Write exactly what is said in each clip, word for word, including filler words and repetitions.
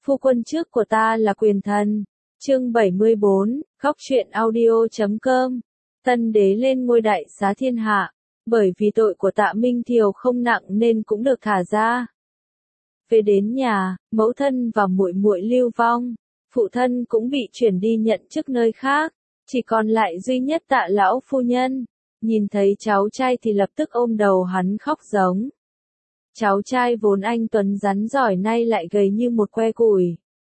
Phu quân trước của ta là quyền thần. Chương bảy mươi bốn, Góc truyện audio chấm com. Tân đế lên ngôi đại xá thiên hạ, bởi vì tội của Tạ Minh Thiều không nặng nên cũng được thả ra. Về đến nhà, mẫu thân và muội muội lưu vong, phụ thân cũng bị chuyển đi nhận chức nơi khác, chỉ còn lại duy nhất Tạ lão phu nhân. Nhìn thấy cháu trai thì lập tức ôm đầu hắn khóc giống. Cháu trai vốn anh tuấn rắn giỏi nay lại gầy như một que củi.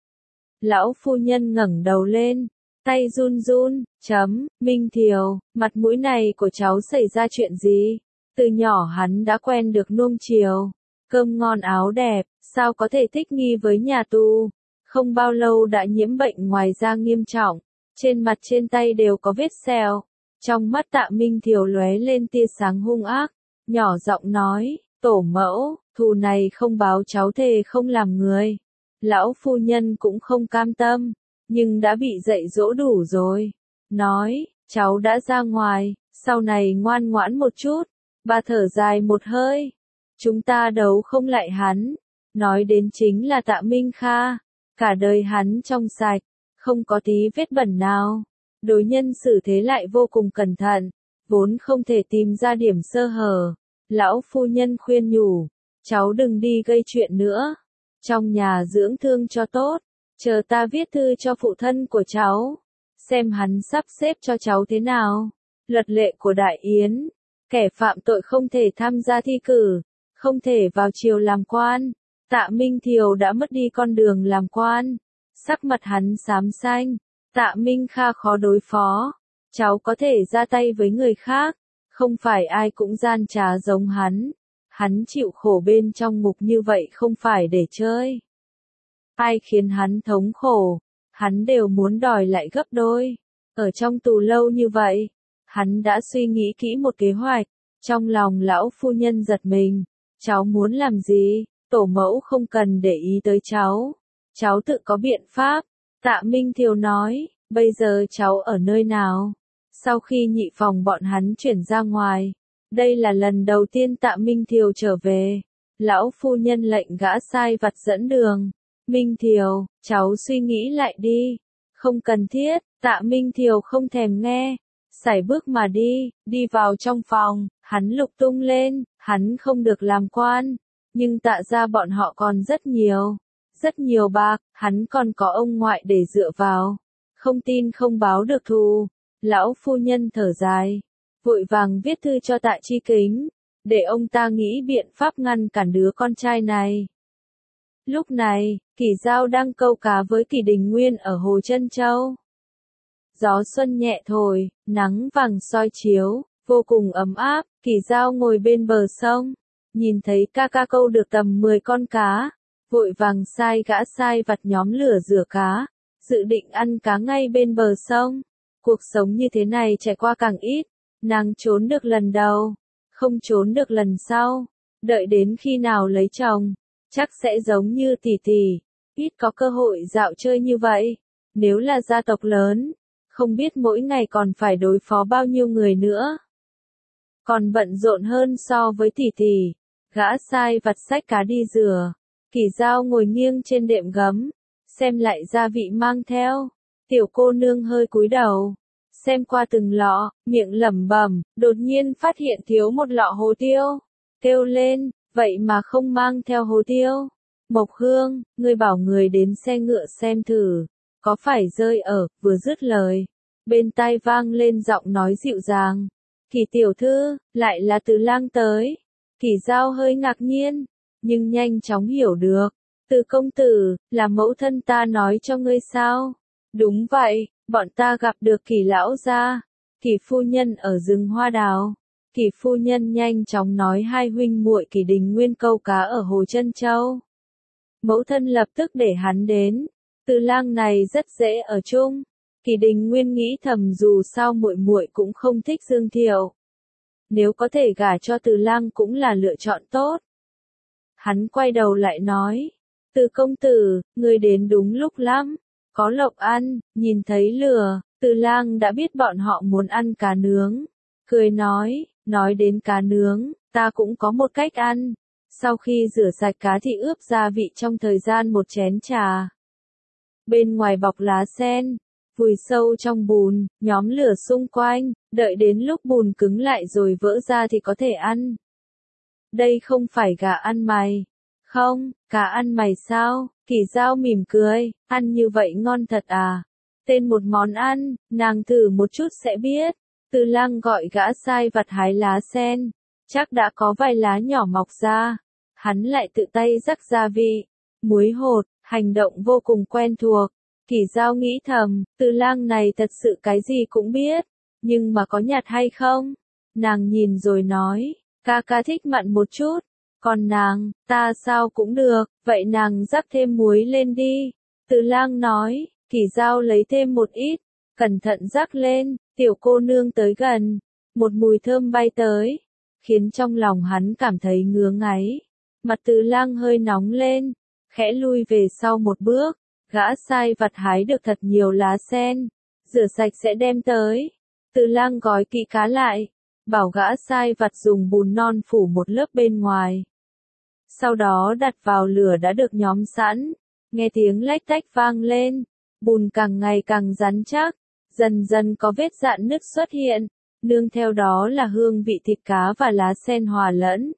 Lão phu nhân ngẩng đầu lên, tay run run, chấm, Minh Thiều, mặt mũi này của cháu xảy ra chuyện gì? Từ nhỏ hắn đã quen được nuông chiều, cơm ngon áo đẹp, sao có thể thích nghi với nhà tù? Không bao lâu đã nhiễm bệnh ngoài da nghiêm trọng, trên mặt trên tay đều có vết sẹo. Trong mắt Tạ Minh Thiều lóe lên tia sáng hung ác, nhỏ giọng nói, tổ mẫu, thù này không báo cháu thề không làm người. Lão phu nhân cũng không cam tâm, nhưng đã bị dạy dỗ đủ rồi. Nói, cháu đã ra ngoài, sau này ngoan ngoãn một chút. Bà thở dài một hơi. Chúng ta đấu không lại hắn. Nói đến chính là Tạ Minh Kha. Cả đời hắn trong sạch, không có tí vết bẩn nào. Đối nhân xử thế lại vô cùng cẩn thận, vốn không thể tìm ra điểm sơ hở. Lão phu nhân khuyên nhủ, cháu đừng đi gây chuyện nữa. Trong nhà dưỡng thương cho tốt, chờ ta viết thư cho phụ thân của cháu, xem hắn sắp xếp cho cháu thế nào. Luật lệ của Đại Yến, kẻ phạm tội không thể tham gia thi cử, không thể vào triều làm quan. Tạ Minh Thiều đã mất đi con đường làm quan, sắc mặt hắn xám xanh. Tạ Minh Kha khó đối phó, cháu có thể ra tay với người khác, không phải ai cũng gian trá giống hắn. Hắn chịu khổ bên trong ngục như vậy không phải để chơi. Ai khiến hắn thống khổ, hắn đều muốn đòi lại gấp đôi. Ở trong tù lâu như vậy, hắn đã suy nghĩ kỹ một kế hoạch. Trong lòng lão phu nhân giật mình, cháu muốn làm gì? Tổ mẫu không cần để ý tới cháu, cháu tự có biện pháp. Tạ Minh Thiều nói, bây giờ cháu ở nơi nào? Sau khi nhị phòng bọn hắn chuyển ra ngoài, đây là lần đầu tiên Tạ Minh Thiều trở về. Lão phu nhân lệnh gã sai vặt dẫn đường. Minh Thiều, cháu suy nghĩ lại đi. Không cần thiết. Tạ Minh Thiều không thèm nghe, sải bước mà đi. Đi vào trong phòng, hắn lục tung lên. Hắn không được làm quan, nhưng Tạ gia bọn họ còn rất nhiều. Rất nhiều bạc, hắn còn có ông ngoại để dựa vào. Không tin không báo được thù. Lão phu nhân thở dài, vội vàng viết thư cho Tạ Chi Kính, để ông ta nghĩ biện pháp ngăn cản đứa con trai này. Lúc này, Kỷ Dao đang câu cá với Kỷ Đình Nguyên ở Hồ Trân Châu. Gió xuân nhẹ thổi, nắng vàng soi chiếu, vô cùng ấm áp. Kỷ Dao ngồi bên bờ sông, nhìn thấy ca ca câu được tầm mười con cá, vội vàng sai gã sai vặt nhóm lửa rửa cá, dự định ăn cá ngay bên bờ sông. Cuộc sống như thế này trải qua càng ít, nàng trốn được lần đầu, không trốn được lần sau, đợi đến khi nào lấy chồng, chắc sẽ giống như tỷ tỷ, ít có cơ hội dạo chơi như vậy. Nếu là gia tộc lớn, không biết mỗi ngày còn phải đối phó bao nhiêu người nữa. Còn bận rộn hơn so với tỷ tỷ. Gã sai vặt xách cá đi rửa, Kỷ Dao ngồi nghiêng trên đệm gấm, xem lại gia vị mang theo. Tiểu cô nương hơi cúi đầu, xem qua từng lọ, miệng lẩm bẩm, đột nhiên phát hiện thiếu một lọ hồ tiêu. Kêu lên, vậy mà không mang theo hồ tiêu. Mộc Hương, ngươi bảo người đến xe ngựa xem thử, có phải rơi ở, vừa dứt lời. Bên tai vang lên giọng nói dịu dàng. Kỷ tiểu thư, lại là Từ Lang tới. Kỷ Dao hơi ngạc nhiên, nhưng nhanh chóng hiểu được. Từ công tử, là mẫu thân ta nói cho ngươi sao? Đúng vậy, bọn ta gặp được Kỷ lão gia, Kỷ phu nhân ở rừng hoa đào. Kỷ phu nhân nhanh chóng nói hai huynh muội Kỷ Đình Nguyên câu cá ở Hồ Trân Châu. Mẫu thân lập tức để hắn đến. Từ Lang này rất dễ ở chung. Kỷ Đình Nguyên nghĩ thầm dù sao muội muội cũng không thích Dương Thiệu. Nếu có thể gả cho Từ Lang cũng là lựa chọn tốt. Hắn quay đầu lại nói, Từ công tử, người đến đúng lúc lắm. Có lộc ăn, nhìn thấy lửa, Từ Lang đã biết bọn họ muốn ăn cá nướng. Cười nói, nói đến cá nướng, ta cũng có một cách ăn. Sau khi rửa sạch cá thì ướp gia vị trong thời gian một chén trà. bên ngoài bọc lá sen, vùi sâu trong bùn, nhóm lửa xung quanh, đợi đến lúc bùn cứng lại rồi vỡ ra thì có thể ăn. Đây không phải gà ăn mày. Không, cá ăn mày sao? Kỳ Dao mỉm cười, ăn như vậy ngon thật à? Tên một món ăn, nàng thử một chút sẽ biết. Từ Lăng gọi gã sai vặt hái lá sen, chắc đã có vài lá nhỏ mọc ra. Hắn lại tự tay rắc gia vị, muối hột, hành động vô cùng quen thuộc. Kỳ Dao nghĩ thầm, Từ Lang này thật sự cái gì cũng biết, nhưng mà có nhạt hay không? Nàng nhìn rồi nói, ca ca thích mặn một chút, còn nàng, ta sao cũng được, vậy nàng rắc thêm muối lên đi. Từ Lang nói, Kỳ Dao lấy thêm một ít, cẩn thận rắc lên, tiểu cô nương tới gần, một mùi thơm bay tới, khiến trong lòng hắn cảm thấy ngứa ngáy. Mặt Từ Lang hơi nóng lên, khẽ lui về sau một bước, gã sai vặt hái được thật nhiều lá sen, rửa sạch sẽ đem tới. Từ Lang gói kỹ cá lại, bảo gã sai vặt dùng bùn non phủ một lớp bên ngoài. Sau đó đặt vào lửa đã được nhóm sẵn, nghe tiếng lách tách vang lên, bùn càng ngày càng rắn chắc, dần dần có vết rạn nứt xuất hiện, nương theo đó là hương vị thịt cá và lá sen hòa lẫn.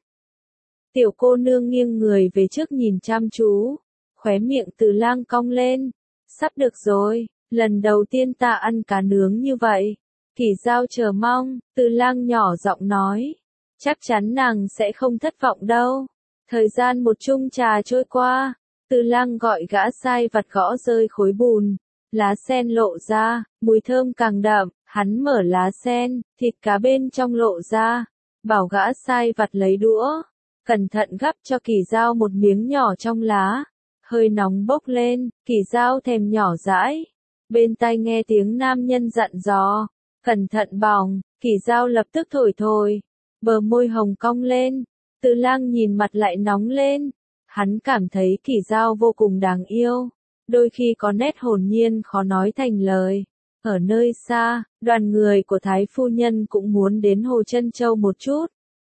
Tiểu cô nương nghiêng người về trước nhìn chăm chú, khóe miệng Từ Lang cong lên, sắp được rồi, lần đầu tiên ta ăn cá nướng như vậy. Kỳ Dao chờ mong, Từ Lang nhỏ giọng nói, chắc chắn nàng sẽ không thất vọng đâu. Thời gian một chung trà trôi qua, Từ Lang gọi gã sai vặt gõ rơi khối bùn, lá sen lộ ra, mùi thơm càng đậm, hắn mở lá sen, thịt cá bên trong lộ ra, bảo gã sai vặt lấy đũa, cẩn thận gắp cho Kỳ Dao một miếng nhỏ trong lá, hơi nóng bốc lên, Kỳ Dao thèm nhỏ dãi, bên tai nghe tiếng nam nhân dặn dò, cẩn thận bỏng, Kỳ Dao lập tức thổi thổi, bờ môi hồng cong lên, Từ Lang nhìn mặt lại nóng lên, hắn cảm thấy Kỳ Dao vô cùng đáng yêu, đôi khi có nét hồn nhiên khó nói thành lời. Ở nơi xa, đoàn người của Thái phu nhân cũng muốn đến Hồ Trân Châu một chút.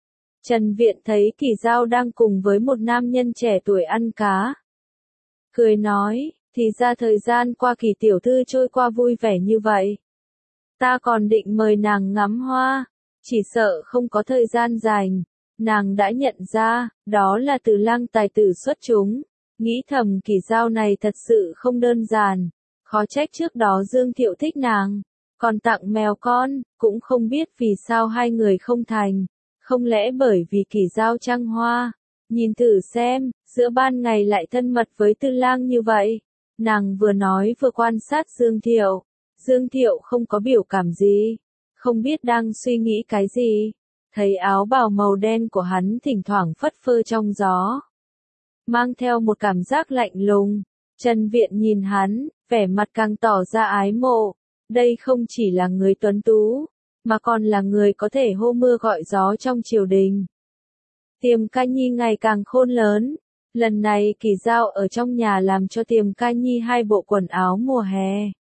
Trần Viện thấy Kỳ Dao đang cùng với một nam nhân trẻ tuổi ăn cá. Cười nói, thì ra thời gian qua Kỳ tiểu thư trôi qua vui vẻ như vậy. Ta còn định mời nàng ngắm hoa, chỉ sợ không có thời gian dành. Nàng đã nhận ra, đó là Từ Lang tài tử xuất chúng. Nghĩ thầm Kỳ Dao này thật sự không đơn giản. Khó trách trước đó Dương Thiệu thích nàng, còn tặng mèo con, cũng không biết vì sao hai người không thành. Không lẽ bởi vì Kỳ Dao trăng hoa? Nhìn thử xem, giữa ban ngày lại thân mật với Từ Lang như vậy. Nàng vừa nói vừa quan sát Dương Thiệu. Dương Thiệu không có biểu cảm gì, không biết đang suy nghĩ cái gì. Thấy áo bào màu đen của hắn thỉnh thoảng phất phơ trong gió, mang theo một cảm giác lạnh lùng. Trần Viện nhìn hắn, vẻ mặt càng tỏ ra ái mộ. Đây không chỉ là người tuấn tú, mà còn là người có thể hô mưa gọi gió trong triều đình. Tiềm Ca Nhi ngày càng khôn lớn. Lần này Kỳ Dao ở trong nhà làm cho Tiềm Ca Nhi hai bộ quần áo mùa hè.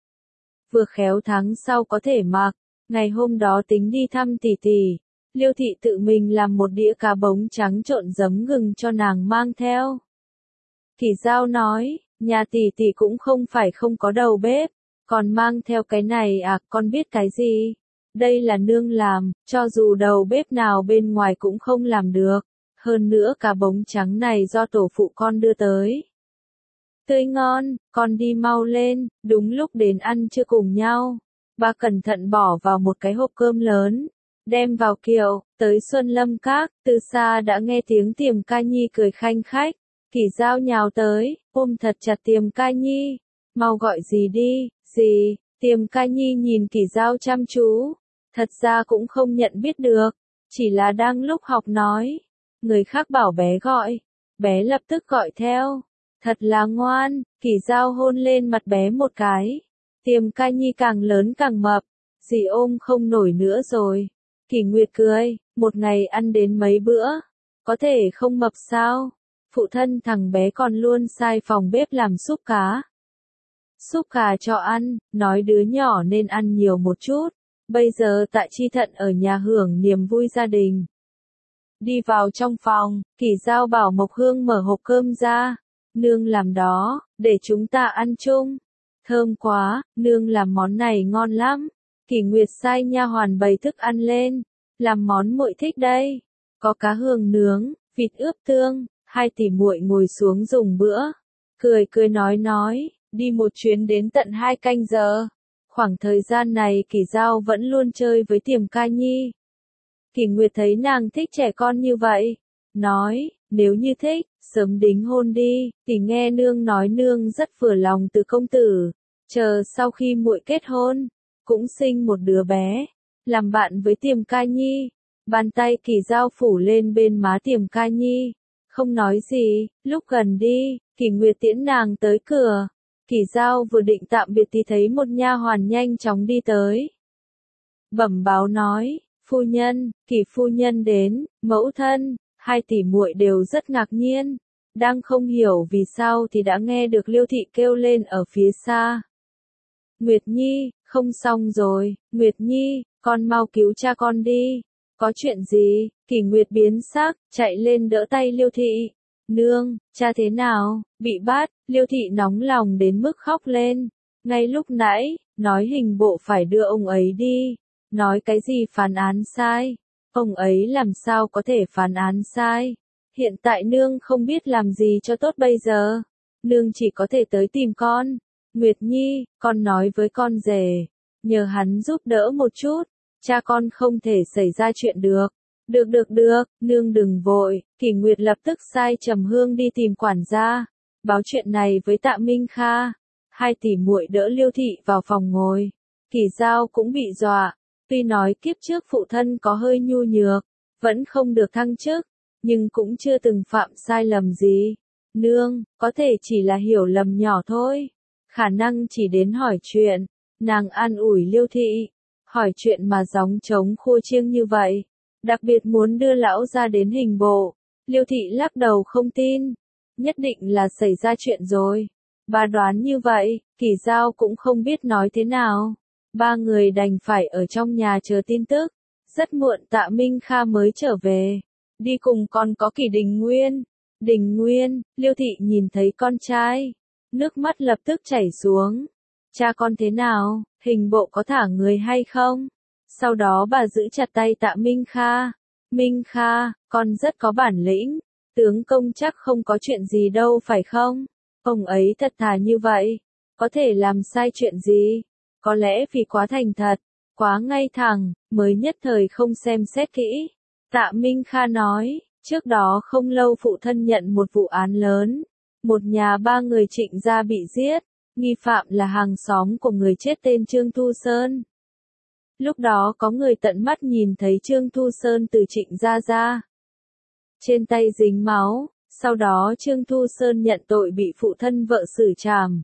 Vừa khéo tháng sau có thể mặc. Ngày hôm đó tính đi thăm tỷ tỷ, Liêu thị tự mình làm một đĩa cá bống trắng trộn giấm gừng cho nàng mang theo. Kỳ Dao nói, nhà tỷ tỷ cũng không phải không có đầu bếp, còn mang theo cái này à, con biết cái gì? Đây là nương làm, cho dù đầu bếp nào bên ngoài cũng không làm được. Hơn nữa cá bống trắng này do tổ phụ con đưa tới. Tươi ngon, con đi mau lên, đúng lúc đến ăn trưa cùng nhau. Bà cẩn thận bỏ vào một cái hộp cơm lớn, đem vào kiệu, tới Xuân Lâm Các, từ xa đã nghe tiếng Tiềm Ca Nhi cười khanh khách. Kỳ Dao nhào tới, ôm thật chặt Tiềm Ca Nhi, mau gọi gì đi, gì? Tiềm Ca Nhi nhìn Kỳ Dao chăm chú, thật ra cũng không nhận biết được, chỉ là đang lúc học nói, người khác bảo bé gọi, bé lập tức gọi theo, thật là ngoan. Kỳ Dao hôn lên mặt bé một cái, Tiềm Ca Nhi càng lớn càng mập, dì ôm không nổi nữa rồi. Kỳ Nguyệt cười, một ngày ăn đến mấy bữa, có thể không mập sao? Phụ thân thằng bé còn luôn sai phòng bếp làm súp cá. Súp gà cho ăn, nói đứa nhỏ nên ăn nhiều một chút. Bây giờ Tạ Chi Thận ở nhà hưởng niềm vui gia đình. Đi vào trong phòng, Kỳ Dao bảo Mộc Hương mở hộp cơm ra. Nương làm đó, để chúng ta ăn chung. Thơm quá, nương làm món này ngon lắm. Kỷ Nguyệt sai nha hoàn bày thức ăn lên, làm món muội thích đây. Có cá hương nướng, vịt ướp tương, hai tỷ muội ngồi xuống dùng bữa. Cười cười nói nói, đi một chuyến đến tận hai canh giờ. Khoảng thời gian này Kỷ Dao vẫn luôn chơi với Tiềm Ca Nhi. Kỷ Nguyệt thấy nàng thích trẻ con như vậy, nói, nếu như thích, sớm đính hôn đi. Kỷ nghe nương nói nương rất vừa lòng từ công tử, chờ sau khi muội kết hôn, cũng sinh một đứa bé, làm bạn với Tiềm Ca Nhi. Bàn tay Kỷ Dao phủ lên bên má Tiềm Ca Nhi, không nói gì. Lúc gần đi, Kỷ Nguyệt tiễn nàng tới cửa. Kỷ Dao vừa định tạm biệt thì thấy một nha hoàn nhanh chóng đi tới, bẩm báo nói, phu nhân, Kỷ phu nhân đến. Mẫu thân, hai tỷ muội đều rất ngạc nhiên, đang không hiểu vì sao thì đã nghe được Liêu thị kêu lên ở phía xa. Nguyệt Nhi, không xong rồi. Nguyệt Nhi, con mau cứu cha con đi. Có chuyện gì? Kỷ Nguyệt biến sắc, chạy lên đỡ tay Liêu thị. Nương, cha thế nào? Bị bắt. Liêu thị nóng lòng đến mức khóc lên. Ngay lúc nãy, nói hình bộ phải đưa ông ấy đi. Nói cái gì phán án sai? Ông ấy làm sao có thể phán án sai? Hiện tại nương không biết làm gì cho tốt bây giờ. Nương chỉ có thể tới tìm con. Nguyệt Nhi, con nói với con rể, nhờ hắn giúp đỡ một chút. Cha con không thể xảy ra chuyện được. Được được được, nương đừng vội. Kỷ Nguyệt lập tức sai Trầm Hương đi tìm quản gia, báo chuyện này với Tạ Minh Kha. Hai tỷ muội đỡ Liêu thị vào phòng ngồi. Kỷ Dao cũng bị dọa. Tuy nói kiếp trước phụ thân có hơi nhu nhược, vẫn không được thăng chức, nhưng cũng chưa từng phạm sai lầm gì. Nương, có thể chỉ là hiểu lầm nhỏ thôi. Khả năng chỉ đến hỏi chuyện. Nàng an ủi Liêu thị. Hỏi chuyện mà gióng trống khua chiêng như vậy, đặc biệt muốn đưa lão ra đến hình bộ. Liêu thị lắc đầu không tin. Nhất định là xảy ra chuyện rồi. Bà đoán như vậy, Kỷ Dao cũng không biết nói thế nào. Ba người đành phải ở trong nhà chờ tin tức. Rất muộn Tạ Minh Kha mới trở về. Đi cùng còn có Kỷ Đình Nguyên. Đình Nguyên, Liêu thị nhìn thấy con trai, nước mắt lập tức chảy xuống. Cha con thế nào, hình bộ có thả người hay không? Sau đó bà giữ chặt tay Tạ Minh Kha. Minh Kha, con rất có bản lĩnh. Tướng công chắc không có chuyện gì đâu phải không? Ông ấy thật thà như vậy, có thể làm sai chuyện gì? Có lẽ vì quá thành thật, quá ngay thẳng, mới nhất thời không xem xét kỹ. Tạ Minh Kha nói, trước đó không lâu phụ thân nhận một vụ án lớn. Một nhà ba người Trịnh gia bị giết, nghi phạm là hàng xóm của người chết tên Trương Thu Sơn. Lúc đó có người tận mắt nhìn thấy Trương Thu Sơn từ Trịnh gia ra. Trên tay dính máu, sau đó Trương Thu Sơn nhận tội bị phụ thân vợ xử trảm.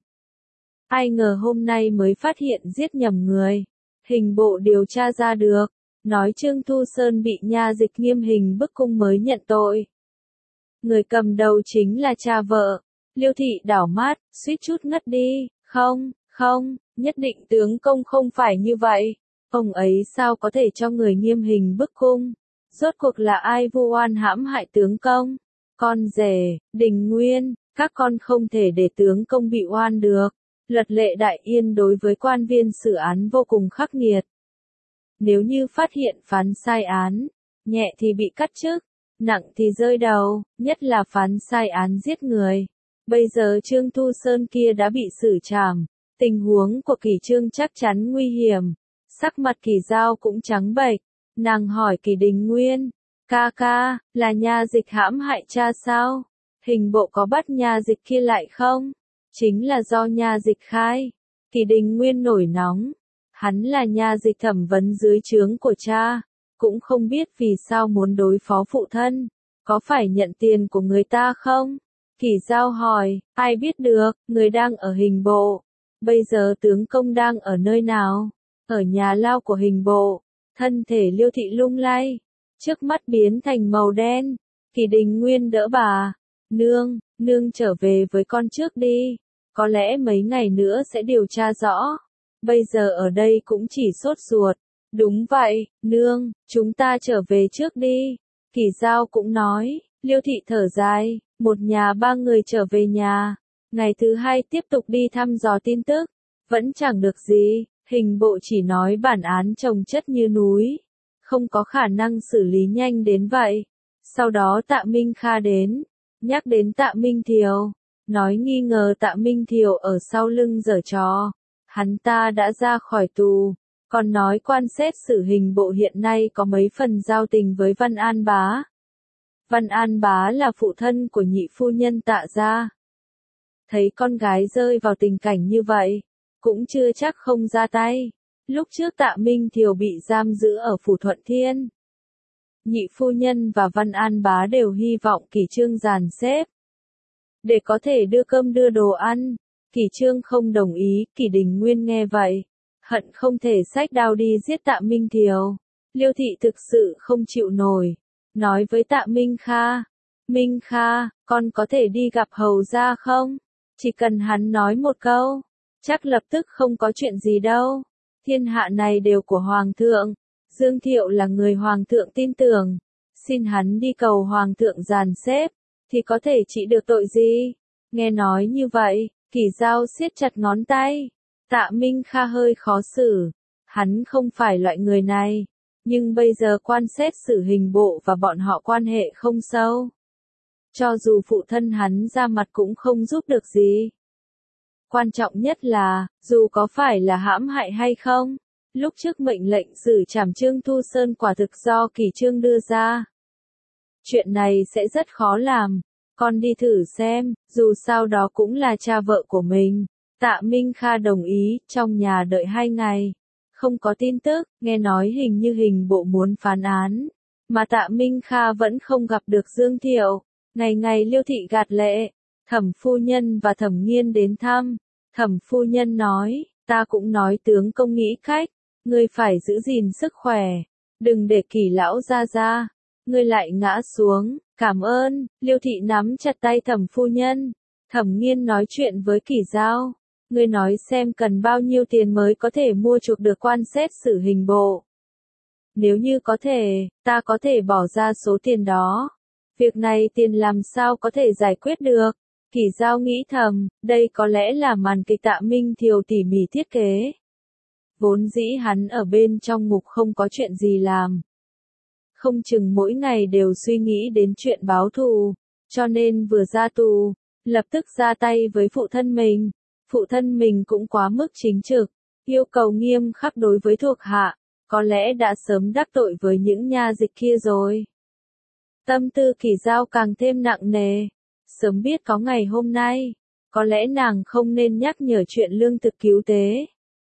Ai ngờ hôm nay mới phát hiện giết nhầm người. Hình bộ điều tra ra được, nói Trương Thu Sơn bị nha dịch nghiêm hình bức cung mới nhận tội. Người cầm đầu chính là cha vợ. Liêu thị đảo mắt, suýt chút ngất đi. Không, không, nhất định tướng công không phải như vậy. Ông ấy sao có thể cho người nghiêm hình bức cung? Rốt cuộc là ai vu oan hãm hại tướng công? Con rể, Đình Nguyên, các con không thể để tướng công bị oan được. Luật lệ Đại Yên đối với quan viên xử án vô cùng khắc nghiệt. Nếu như phát hiện phán sai án, nhẹ thì bị cắt chức, nặng thì rơi đầu, nhất là phán sai án giết người. Bây giờ Trương Thu Sơn kia đã bị xử trảm, tình huống của Kỷ Trương chắc chắn nguy hiểm. Sắc mặt Kỷ Dao cũng trắng bệch, nàng hỏi Kỷ Đình Nguyên, ca ca, là nha dịch hãm hại cha sao? Hình bộ có bắt nha dịch kia lại không? Chính là do nha dịch khai. Kỷ Đình Nguyên nổi nóng, hắn là nha dịch thẩm vấn dưới trướng của cha, cũng không biết vì sao muốn đối phó phụ thân, có phải nhận tiền của người ta không? Kỷ Dao hỏi, ai biết được, người đang ở hình bộ. Bây giờ tướng công đang ở nơi nào? Ở nhà lao của hình bộ. Thân thể Liêu thị lung lay, trước mắt biến thành màu đen. Kỷ Đình Nguyên đỡ bà. Nương, nương trở về với con trước đi. Có lẽ mấy ngày nữa sẽ điều tra rõ. Bây giờ ở đây cũng chỉ sốt ruột. Đúng vậy, nương, chúng ta trở về trước đi. Kỷ Dao cũng nói. Liêu thị thở dài, một nhà ba người trở về nhà. Ngày thứ hai tiếp tục đi thăm dò tin tức. vẫn chẳng được gì, hình bộ chỉ nói bản án chồng chất như núi, không có khả năng xử lý nhanh đến vậy. Sau đó Tạ Minh Kha đến, nhắc đến Tạ Minh Thiều, nói nghi ngờ Tạ Minh Thiều ở sau lưng giở trò, hắn ta đã ra khỏi tù, còn nói quan xét xử hình bộ hiện nay có mấy phần giao tình với Văn An Bá. Văn An Bá là phụ thân của nhị phu nhân Tạ gia. Thấy con gái rơi vào tình cảnh như vậy, cũng chưa chắc không ra tay. Lúc trước Tạ Minh Thiều bị giam giữ ở Phủ Thuận Thiên, nhị phu nhân và Văn An Bá đều hy vọng Kỷ Trương dàn xếp để có thể đưa cơm đưa đồ ăn. Kỷ Trương không đồng ý. Kỷ Đình Nguyên nghe vậy, hận không thể xách đao đi giết Tạ Minh Thiều. Liêu thị thực sự không chịu nổi, nói với Tạ Minh Kha, Minh Kha, con có thể đi gặp hầu gia không? Chỉ cần hắn nói một câu, chắc lập tức không có chuyện gì đâu. Thiên hạ này đều của Hoàng thượng, Dương Thiệu là người Hoàng thượng tin tưởng, xin hắn đi cầu Hoàng thượng dàn xếp, thì có thể trị được tội gì? Nghe nói như vậy, Kỷ Dao siết chặt ngón tay. Tạ Minh Kha hơi khó xử, hắn không phải loại người này, nhưng bây giờ quan xét xử hình bộ và bọn họ quan hệ không sâu. Cho dù phụ thân hắn ra mặt cũng không giúp được gì. Quan trọng nhất là, dù có phải là hãm hại hay không, lúc trước mệnh lệnh xử trảm Trương Thu Sơn quả thực do Kỷ Trương đưa ra. Chuyện này sẽ rất khó làm, con đi thử xem, dù sao đó cũng là cha vợ của mình. Tạ Minh Kha đồng ý, trong nhà đợi hai ngày. Không có tin tức, nghe nói hình như hình bộ muốn phán án, mà Tạ Minh Kha vẫn không gặp được Dương Thiệu. Ngày ngày Liêu thị gạt lệ, Thẩm phu nhân và Thẩm Nghiên đến thăm. Thẩm phu nhân nói, ta cũng nói tướng công nghĩ cách, ngươi phải giữ gìn sức khỏe, đừng để Kỷ lão ra ra, ngươi lại ngã xuống, cảm ơn. Liêu thị nắm chặt tay Thẩm phu nhân. Thẩm Nghiên nói chuyện với Kỷ Dao, ngươi nói xem cần bao nhiêu tiền mới có thể mua chuộc được quan xét xử hình bộ. Nếu như có thể, ta có thể bỏ ra số tiền đó. Việc này tiền làm sao có thể giải quyết được? Kỷ Dao nghĩ thầm, đây có lẽ là màn kịch Tạ Minh Thiều tỉ mỉ thiết kế. Vốn dĩ hắn ở bên trong ngục không có chuyện gì làm. Không chừng mỗi ngày đều suy nghĩ đến chuyện báo thù, cho nên vừa ra tù, lập tức ra tay với phụ thân mình. Phụ thân mình cũng quá mức chính trực, yêu cầu nghiêm khắc đối với thuộc hạ, có lẽ đã sớm đắc tội với những nha dịch kia rồi. Tâm tư Kỷ Dao càng thêm nặng nề, sớm biết có ngày hôm nay, có lẽ nàng không nên nhắc nhở chuyện lương thực cứu tế.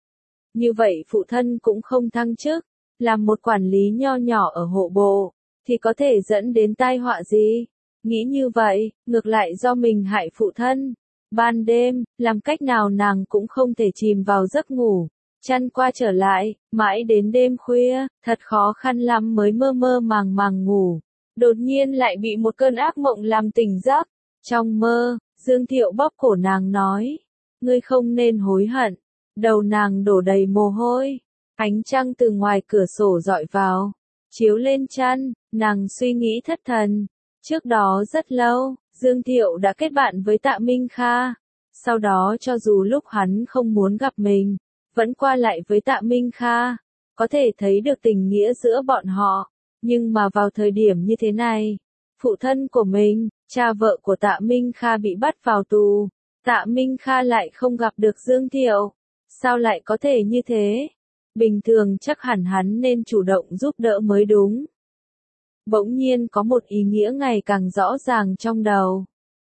Như vậy phụ thân cũng không thăng chức, làm một quản lý nho nhỏ ở hộ bộ, thì có thể dẫn đến tai họa gì? Nghĩ như vậy, ngược lại do mình hại phụ thân. Ban đêm, làm cách nào nàng cũng không thể chìm vào giấc ngủ, chăn qua trở lại, mãi đến đêm khuya, thật khó khăn lắm mới mơ mơ màng màng ngủ. Đột nhiên lại bị một cơn ác mộng làm tỉnh giấc. Trong mơ, Dương Thiệu bóp cổ nàng nói, ngươi không nên hối hận. Đầu nàng đổ đầy mồ hôi, ánh trăng từ ngoài cửa sổ dọi vào, chiếu lên chăn, nàng suy nghĩ thất thần. Trước đó rất lâu, Dương Thiệu đã kết bạn với Tạ Minh Kha. Sau đó cho dù lúc hắn không muốn gặp mình, vẫn qua lại với Tạ Minh Kha. Có thể thấy được tình nghĩa giữa bọn họ. Nhưng mà vào thời điểm như thế này, phụ thân của mình, cha vợ của Tạ Minh Kha bị bắt vào tù. Tạ Minh Kha lại không gặp được Dương Thiệu. Sao lại có thể như thế? Bình thường chắc hẳn hắn nên chủ động giúp đỡ mới đúng. Bỗng nhiên có một ý nghĩa ngày càng rõ ràng trong đầu.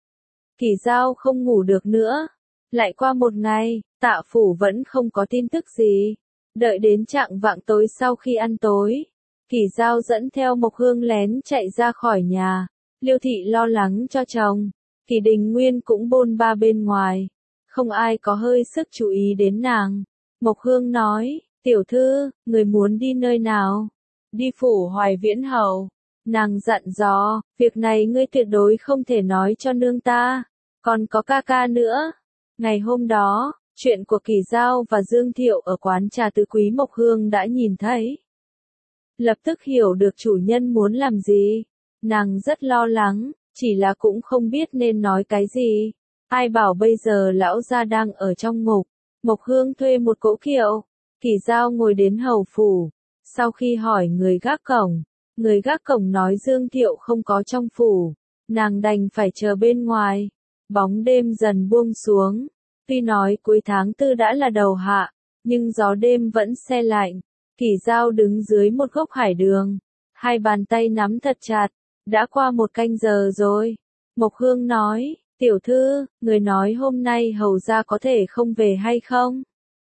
Kỷ Dao không ngủ được nữa. Lại qua một ngày, Tạ phủ vẫn không có tin tức gì. Đợi đến chạng vạng tối sau khi ăn tối, Kỷ Dao dẫn theo Mộc Hương lén chạy ra khỏi nhà. Liêu thị lo lắng cho chồng. Kỷ Đình Nguyên cũng bôn ba bên ngoài. Không ai có hơi sức chú ý đến nàng. Mộc Hương nói, tiểu thư, người muốn đi nơi nào? Đi phủ Hoài Viễn hầu. Nàng dặn dò, việc này ngươi tuyệt đối không thể nói cho nương ta. Còn có ca ca nữa. Ngày hôm đó, chuyện của Kỷ Dao và Dương Thiệu ở quán trà tứ quý Mộc Hương đã nhìn thấy. Lập tức hiểu được chủ nhân muốn làm gì. Nàng rất lo lắng, chỉ là cũng không biết nên nói cái gì. Ai bảo bây giờ lão gia đang ở trong ngục, Mộc Hương thuê một cỗ kiệu, Kỳ Dao ngồi đến hầu phủ. Sau khi hỏi người gác cổng, người gác cổng nói Dương Thiệu không có trong phủ, nàng đành phải chờ bên ngoài. Bóng đêm dần buông xuống, tuy nói cuối tháng tư đã là đầu hạ, nhưng gió đêm vẫn se lạnh. Kỳ Dao đứng dưới một gốc hải đường, hai bàn tay nắm thật chặt. Đã qua một canh giờ rồi. Mộc Hương nói, tiểu thư, người nói hôm nay hầu gia có thể không về hay không?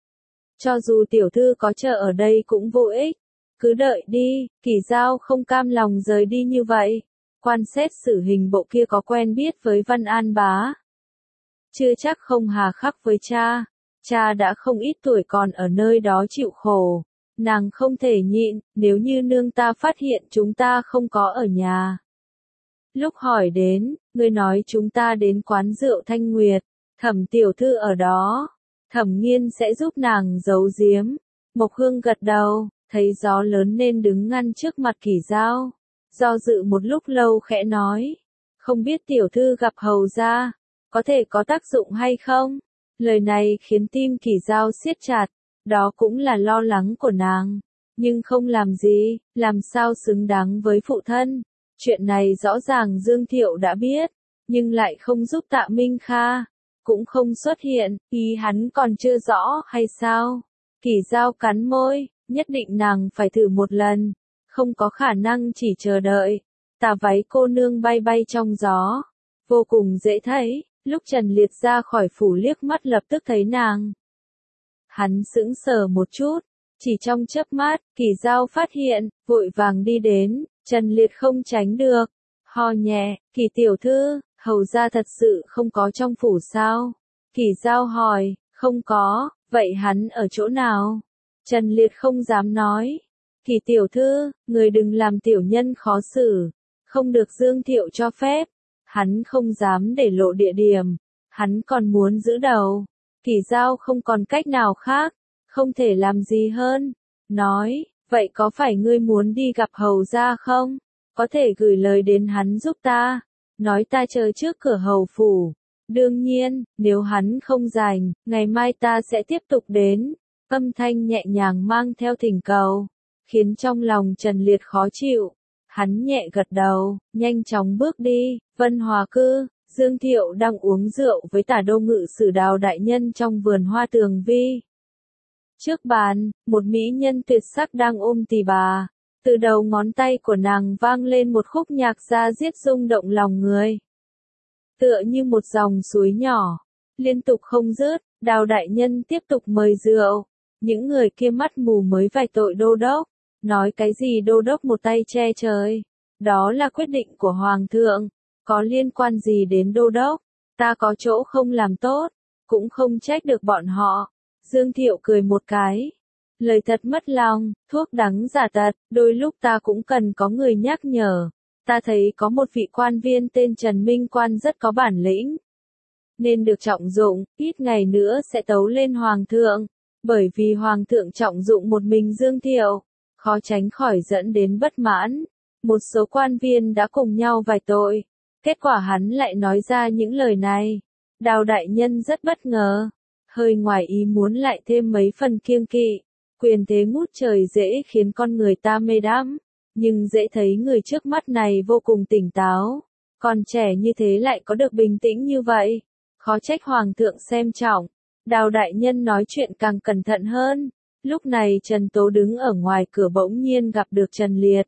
Cho dù tiểu thư có chờ ở đây cũng vô ích. Cứ đợi đi. Kỳ Dao không cam lòng rời đi như vậy. Quan xét xử hình bộ kia có quen biết với Văn An bá. Chưa chắc không hà khắc với cha. Cha đã không ít tuổi còn ở nơi đó chịu khổ. Nàng không thể nhịn, nếu như nương ta phát hiện chúng ta không có ở nhà. Lúc hỏi đến, người nói chúng ta đến quán rượu Thanh Nguyệt, Thẩm tiểu thư ở đó. Thẩm Nghiên sẽ giúp nàng giấu giếm. Mộc Hương gật đầu, thấy gió lớn nên đứng ngăn trước mặt Kỳ Dao. Do dự một lúc lâu khẽ nói, không biết tiểu thư gặp hầu gia, có thể có tác dụng hay không? Lời này khiến tim Kỳ Dao siết chặt, đó cũng là lo lắng của nàng. Nhưng không làm gì, làm sao xứng đáng với phụ thân. Chuyện này rõ ràng Dương Thiệu đã biết, nhưng lại không giúp Tạ Minh Kha, cũng không xuất hiện, ý hắn còn chưa rõ hay sao? Kỳ Dao cắn môi, nhất định nàng phải thử một lần, không có khả năng chỉ chờ đợi. Tà váy cô nương bay bay trong gió, vô cùng dễ thấy, lúc Trần Liệt ra khỏi phủ liếc mắt lập tức thấy nàng. Hắn sững sờ một chút, chỉ trong chớp mắt, Kỳ Dao phát hiện, vội vàng đi đến. Trần Liệt không tránh được, ho nhẹ, Kỳ tiểu thư, hầu gia thật sự không có trong phủ sao? Kỳ Dao hỏi, không có, vậy hắn ở chỗ nào? Trần Liệt không dám nói. Kỳ tiểu thư, người đừng làm tiểu nhân khó xử, không được Dương Thiệu cho phép. Hắn không dám để lộ địa điểm, hắn còn muốn giữ đầu. Kỳ Dao không còn cách nào khác, không thể làm gì hơn, nói. Vậy có phải ngươi muốn đi gặp hầu gia không? Có thể gửi lời đến hắn giúp ta. Nói ta chờ trước cửa hầu phủ. Đương nhiên, nếu hắn không rảnh, ngày mai ta sẽ tiếp tục đến. Âm thanh nhẹ nhàng mang theo thỉnh cầu, khiến trong lòng Trần Liệt khó chịu. Hắn nhẹ gật đầu, nhanh chóng bước đi. Vân Hòa Cư, Dương Thiệu đang uống rượu với Tả Đô Ngự Sử Đào đại nhân trong vườn hoa Tường Vi. Trước bàn, một mỹ nhân tuyệt sắc đang ôm tỳ bà. Từ đầu ngón tay của nàng vang lên một khúc nhạc da diết rung động lòng người. Tựa như một dòng suối nhỏ, liên tục không dứt, Đào đại nhân tiếp tục mời rượu. Những người kia mắt mù mới vạch tội đô đốc. Nói cái gì đô đốc một tay che trời. Đó là quyết định của Hoàng thượng. Có liên quan gì đến đô đốc? Ta có chỗ không làm tốt, cũng không trách được bọn họ. Dương Thiệu cười một cái. Lời thật mất lòng, thuốc đắng giả tật, đôi lúc ta cũng cần có người nhắc nhở. Ta thấy có một vị quan viên tên Trần Minh Quan rất có bản lĩnh. Nên được trọng dụng, ít ngày nữa sẽ tấu lên Hoàng thượng. Bởi vì Hoàng thượng trọng dụng một mình Dương Thiệu, khó tránh khỏi dẫn đến bất mãn. Một số quan viên đã cùng nhau vạch tội. Kết quả hắn lại nói ra những lời này. Đào đại nhân rất bất ngờ. Hơi ngoài ý muốn lại thêm mấy phần kiêng kỵ. Quyền thế ngút trời dễ khiến con người ta mê đắm. Nhưng dễ thấy người trước mắt này vô cùng tỉnh táo. Còn trẻ như thế lại có được bình tĩnh như vậy. Khó trách Hoàng thượng xem trọng. Đào đại nhân nói chuyện càng cẩn thận hơn. Lúc này Trần Tố đứng ở ngoài cửa bỗng nhiên gặp được Trần Liệt.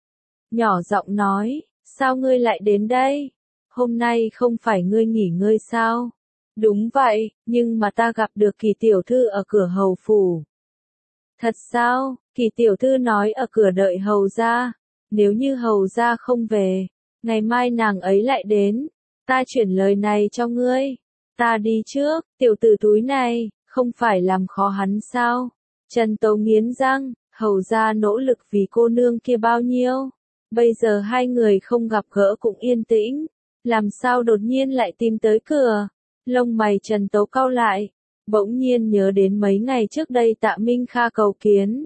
Nhỏ giọng nói, sao ngươi lại đến đây? Hôm nay không phải ngươi nghỉ ngơi sao? Đúng vậy, nhưng mà ta gặp được Kỳ tiểu thư ở cửa hầu phủ. Thật sao? Kỳ tiểu thư nói ở cửa đợi hầu gia. Nếu như hầu gia không về, ngày mai nàng ấy lại đến. Ta chuyển lời này cho ngươi. Ta đi trước, tiểu tử túi này, không phải làm khó hắn sao? Trần Tố nghiến răng, hầu gia nỗ lực vì cô nương kia bao nhiêu. Bây giờ hai người không gặp gỡ cũng yên tĩnh. Làm sao đột nhiên lại tìm tới cửa? Lông mày Trần Tố cau lại. Bỗng nhiên nhớ đến mấy ngày trước đây Tạ Minh Kha cầu kiến.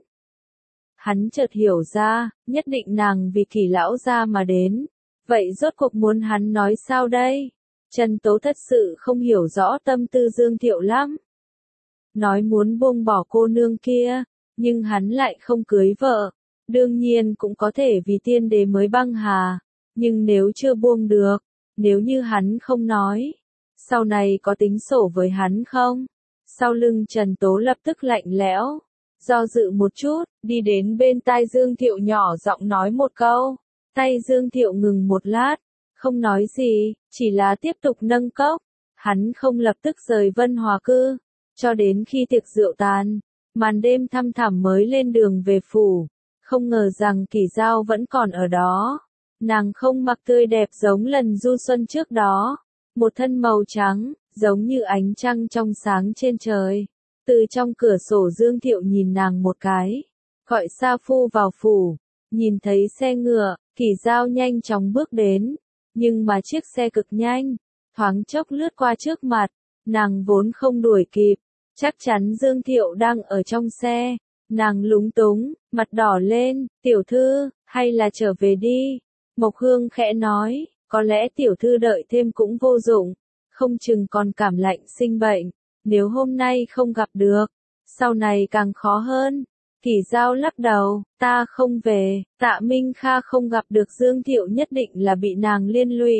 Hắn chợt hiểu ra, nhất định nàng vì Kỳ lão gia mà đến. Vậy rốt cuộc muốn hắn nói sao đây? Trần Tố thật sự không hiểu rõ tâm tư Dương Thiệu lắm. nói muốn buông bỏ cô nương kia, nhưng hắn lại không cưới vợ. Đương nhiên cũng có thể vì tiên đế mới băng hà, nhưng nếu chưa buông được, nếu như hắn không nói, sau này có tính sổ với hắn không? Sau lưng Trần Tố lập tức lạnh lẽo, do dự một chút, đi đến bên tai Dương Thiệu nhỏ giọng nói một câu. Tay Dương Thiệu ngừng một lát, không nói gì, chỉ là tiếp tục nâng cốc. Hắn không lập tức rời Vân Hòa Cư, cho đến khi tiệc rượu tàn, màn đêm thăm thẳm mới lên đường về phủ. Không ngờ rằng Kỷ Dao vẫn còn ở đó. Nàng không mặc tươi đẹp giống lần du xuân trước đó, một thân màu trắng, giống như ánh trăng trong sáng trên trời. Từ trong cửa sổ Dương Thiệu nhìn nàng một cái, gọi sa phu vào phủ, nhìn thấy xe ngựa, Kỷ Dao nhanh chóng bước đến, nhưng mà chiếc xe cực nhanh, thoáng chốc lướt qua trước mặt, nàng vốn không đuổi kịp, chắc chắn Dương Thiệu đang ở trong xe, nàng lúng túng, mặt đỏ lên, tiểu thư, hay là trở về đi. Mộc Hương khẽ nói, có lẽ tiểu thư đợi thêm cũng vô dụng, không chừng còn cảm lạnh sinh bệnh, nếu hôm nay không gặp được, sau này càng khó hơn. Kỷ Dao lắc đầu, ta không về, Tạ Minh Kha không gặp được Dương Thiệu nhất định là bị nàng liên lụy.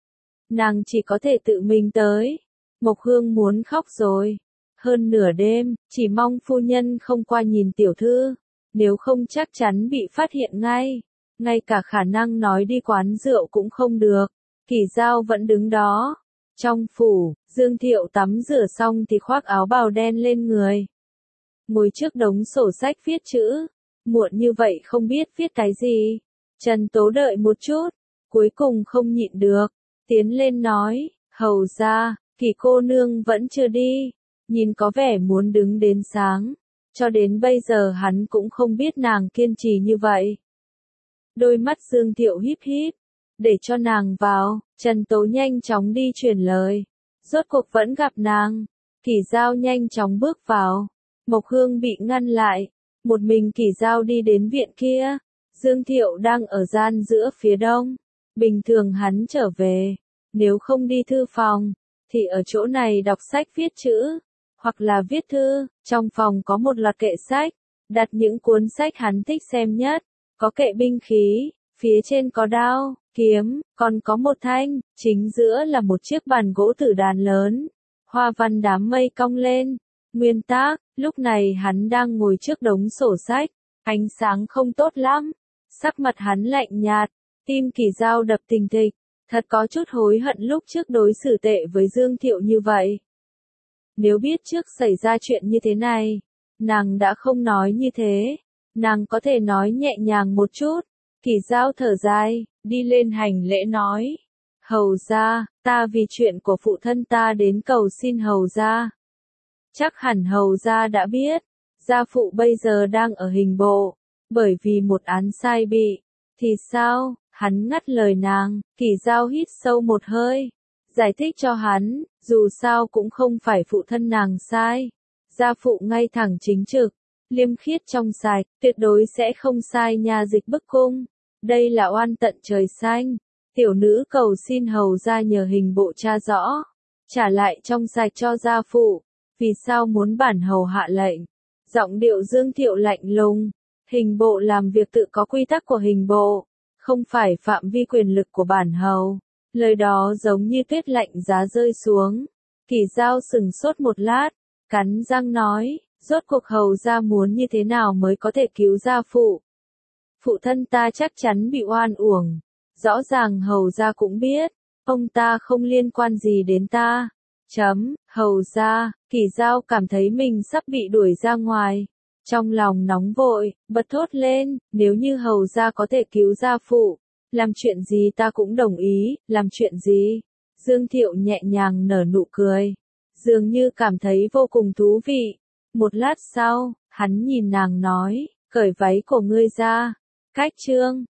Nàng chỉ có thể tự mình tới. Mộc Hương muốn khóc rồi. Hơn nửa đêm, chỉ mong phu nhân không qua nhìn tiểu thư, nếu không chắc chắn bị phát hiện ngay. Ngay cả khả năng nói đi quán rượu cũng không được. Kỷ Dao vẫn đứng đó. Trong phủ, Dương Thiệu tắm rửa xong thì khoác áo bào đen lên người. Ngồi trước đống sổ sách viết chữ. Muộn như vậy không biết viết cái gì. Trần Tố đợi một chút, cuối cùng không nhịn được. Tiến lên nói, hầu ra, Kỷ cô nương vẫn chưa đi. Nhìn có vẻ muốn đứng đến sáng. Cho đến bây giờ hắn cũng không biết nàng kiên trì như vậy. Đôi mắt Dương Thiệu híp híp. Để cho nàng vào, Trần Tố nhanh chóng đi truyền lời. Rốt cuộc vẫn gặp nàng. Kỷ Dao nhanh chóng bước vào. Mộc Hương bị ngăn lại. Một mình Kỷ Dao đi đến viện kia. Dương Thiệu đang ở gian giữa phía đông. Bình thường hắn trở về. Nếu không đi thư phòng, thì ở chỗ này đọc sách viết chữ. Hoặc là viết thư. Trong phòng có một loạt kệ sách. Đặt những cuốn sách hắn thích xem nhất. Có kệ binh khí. Phía trên có đao, kiếm, còn có một thanh, chính giữa là một chiếc bàn gỗ tử đàn lớn. Hoa văn đám mây cong lên. Nguyên tác, lúc này hắn đang ngồi trước đống sổ sách. Ánh sáng không tốt lắm. Sắc mặt hắn lạnh nhạt. Tim Kỷ Dao đập thình thịch. Thật có chút hối hận lúc trước đối xử tệ với Dương Thiệu như vậy. Nếu biết trước xảy ra chuyện như thế này, nàng đã không nói như thế. Nàng có thể nói nhẹ nhàng một chút. Kỷ Dao thở dài, đi lên hành lễ nói. Hầu ra, ta vì chuyện của phụ thân ta đến cầu xin hầu ra. Chắc hẳn hầu ra đã biết, gia phụ bây giờ đang ở hình bộ, bởi vì một án sai bị. Thì sao? Hắn ngắt lời nàng, Kỷ Dao hít sâu một hơi. Giải thích cho hắn, dù sao cũng không phải phụ thân nàng sai. Gia phụ ngay thẳng chính trực, liêm khiết trong sạch, tuyệt đối sẽ không sai nha dịch bức cung. Đây là oan tận trời xanh. Tiểu nữ cầu xin hầu ra nhờ hình bộ tra rõ, trả lại trong sạch cho gia phụ. Vì sao muốn bản hầu hạ lệnh? Giọng điệu Dương Thiệu lạnh lùng. Hình bộ làm việc tự có quy tắc của hình bộ, không phải phạm vi quyền lực của bản hầu. Lời đó giống như tuyết lạnh giá rơi xuống. Kỷ Dao sừng sốt một lát, cắn răng nói, rốt cuộc hầu ra muốn như thế nào mới có thể cứu gia phụ? Phụ thân ta chắc chắn bị oan uổng. Rõ ràng hầu ra cũng biết, ông ta không liên quan gì đến ta. Chấm, hầu ra, Kỷ Dao cảm thấy mình sắp bị đuổi ra ngoài. Trong lòng nóng vội, bật thốt lên, nếu như hầu ra có thể cứu gia phụ, làm chuyện gì ta cũng đồng ý, làm chuyện gì? Dương Thiệu nhẹ nhàng nở nụ cười, dường như cảm thấy vô cùng thú vị. Một lát sau, hắn nhìn nàng nói, cởi váy của ngươi ra. Cách chương